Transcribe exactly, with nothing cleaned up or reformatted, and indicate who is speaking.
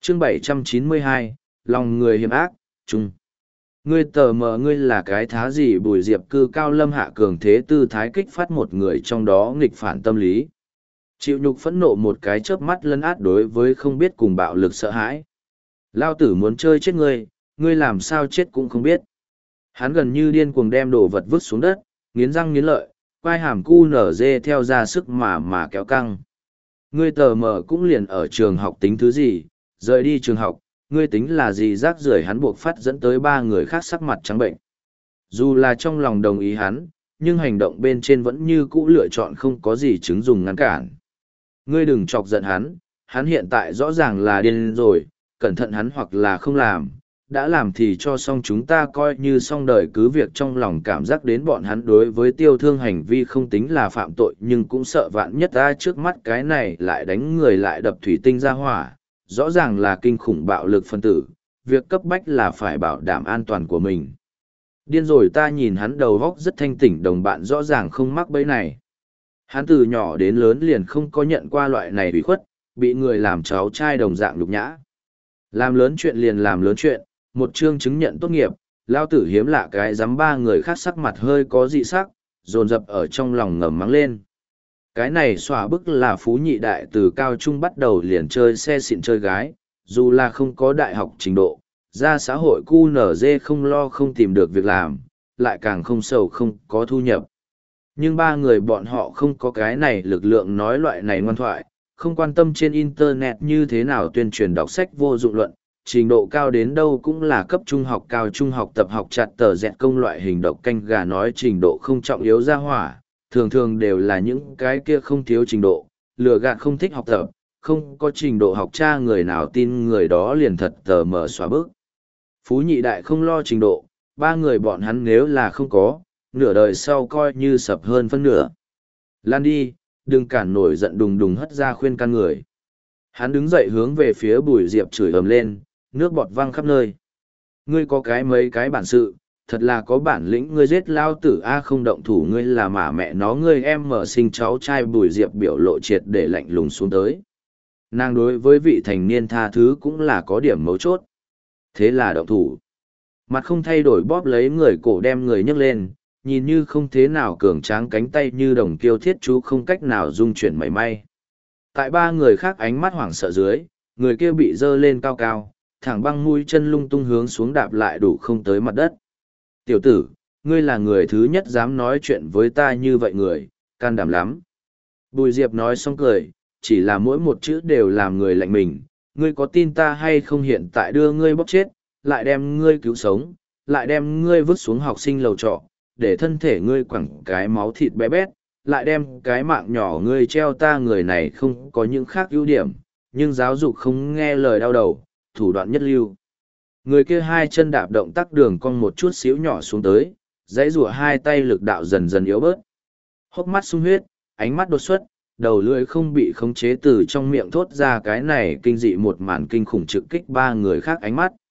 Speaker 1: chương bảy trăm chín mươi hai, lòng người hiểm ác, chung. Ngươi tờ mờ ngươi là cái thá gì? Bùi Diệp cư cao lâm hạ cường thế tư thái kích phát một người trong đó nghịch phản tâm lý. Chịu nhục phẫn nộ một cái chớp mắt lấn át đối với không biết cùng bạo lực sợ hãi. Lao tử muốn chơi chết ngươi, ngươi làm sao chết cũng không biết. Hắn gần như điên cuồng đem đồ vật vứt xuống đất, nghiến răng nghiến lợi, quai hàm cu nở dê theo ra sức mà mà kéo căng. Ngươi tờ mờ cũng liền ở trường học tính thứ gì, rời đi trường học, ngươi tính là gì? Rác rưởi. Hắn buộc phát dẫn tới ba người khác sắc mặt trắng bệnh. Dù là trong lòng đồng ý hắn, nhưng hành động bên trên vẫn như cũ lựa chọn không có gì chứng dùng ngăn cản. Ngươi đừng chọc giận hắn, hắn hiện tại rõ ràng là điên rồi, cẩn thận hắn hoặc là không làm, đã làm thì cho xong, chúng ta coi như xong đời. Cứ việc trong lòng cảm giác đến bọn hắn đối với Tiêu Thương hành vi không tính là phạm tội, nhưng cũng sợ vạn nhất ta trước mắt cái này lại đánh người lại đập thủy tinh ra hỏa, rõ ràng là kinh khủng bạo lực phân tử, việc cấp bách là phải bảo đảm an toàn của mình. Điên rồi. Ta nhìn hắn đầu góc rất thanh tỉnh, đồng bạn rõ ràng không mắc bẫy này. Hắn từ nhỏ đến lớn liền không có nhận qua loại này ủy khuất, bị người làm cháu trai đồng dạng nhục nhã. Làm lớn chuyện liền làm lớn chuyện, một chương chứng nhận tốt nghiệp, lao tử hiếm lạ cái dám. Ba người khác sắc mặt hơi có dị sắc, dồn dập ở trong lòng ngầm mắng lên. Cái này xòa bức là Phú Nhị Đại từ cao trung bắt đầu liền chơi xe xịn chơi gái, dù là không có đại học trình độ, ra xã hội cu nở dê không lo không tìm được việc làm, lại càng không sầu không có thu nhập. Nhưng ba người bọn họ không có cái này lực lượng nói loại này ngoan thoại, không quan tâm trên internet như thế nào tuyên truyền đọc sách vô dụng luận, trình độ cao đến đâu cũng là cấp trung học cao trung học tập học chặt tờ dẹt công loại hình độc canh gà nói trình độ không trọng yếu ra hỏa, thường thường đều là những cái kia không thiếu trình độ, lừa gạt không thích học tập, không có trình độ học cha người nào tin người đó liền thật tờ mờ xóa bước. Phú Nhị Đại không lo trình độ, ba người bọn hắn nếu là không có, nửa đời sau coi như sập hơn phân nửa. Lan đi, đừng cản nổi giận đùng đùng hất ra khuyên can người. Hắn đứng dậy hướng về phía Bùi Diệp chửi ầm lên, nước bọt văng khắp nơi. Ngươi có cái mấy cái bản sự, thật là có bản lĩnh. Ngươi giết lao tử A không động thủ, ngươi là mả mẹ nó ngươi em mở sinh cháu trai. Bùi Diệp biểu lộ triệt để lạnh lùng xuống tới. Nàng đối với vị thành niên tha thứ cũng là có điểm mấu chốt. Thế là động thủ. Mặt không thay đổi bóp lấy người cổ đem người nhấc lên, nhìn như không thế nào cường tráng cánh tay như đồng kiêu thiết chú không cách nào dung chuyển mảy may. Tại ba người khác ánh mắt hoảng sợ dưới, người kia bị dơ lên cao cao, thẳng băng mũi chân lung tung hướng xuống đạp lại đủ không tới mặt đất. Tiểu tử, ngươi là người thứ nhất dám nói chuyện với ta như vậy người, can đảm lắm. Bùi Diệp nói xong cười, chỉ là mỗi một chữ đều làm người lạnh mình. Ngươi có tin ta hay không hiện tại đưa ngươi bóc chết, lại đem ngươi cứu sống, lại đem ngươi vứt xuống học sinh lầu trọ, để thân thể ngươi quẳng cái máu thịt bé bét, lại đem cái mạng nhỏ ngươi treo. Ta người này không có những khác ưu điểm, nhưng giáo dục không nghe lời đau đầu, thủ đoạn nhất lưu. Người kia hai chân đạp động tác đường cong một chút xíu nhỏ xuống tới, dãy rủa hai tay lực đạo dần dần yếu bớt. Hốc mắt sung huyết, ánh mắt đột xuất, đầu lưỡi không bị khống chế từ trong miệng thốt ra cái này kinh dị một màn kinh khủng trực kích ba người khác ánh mắt.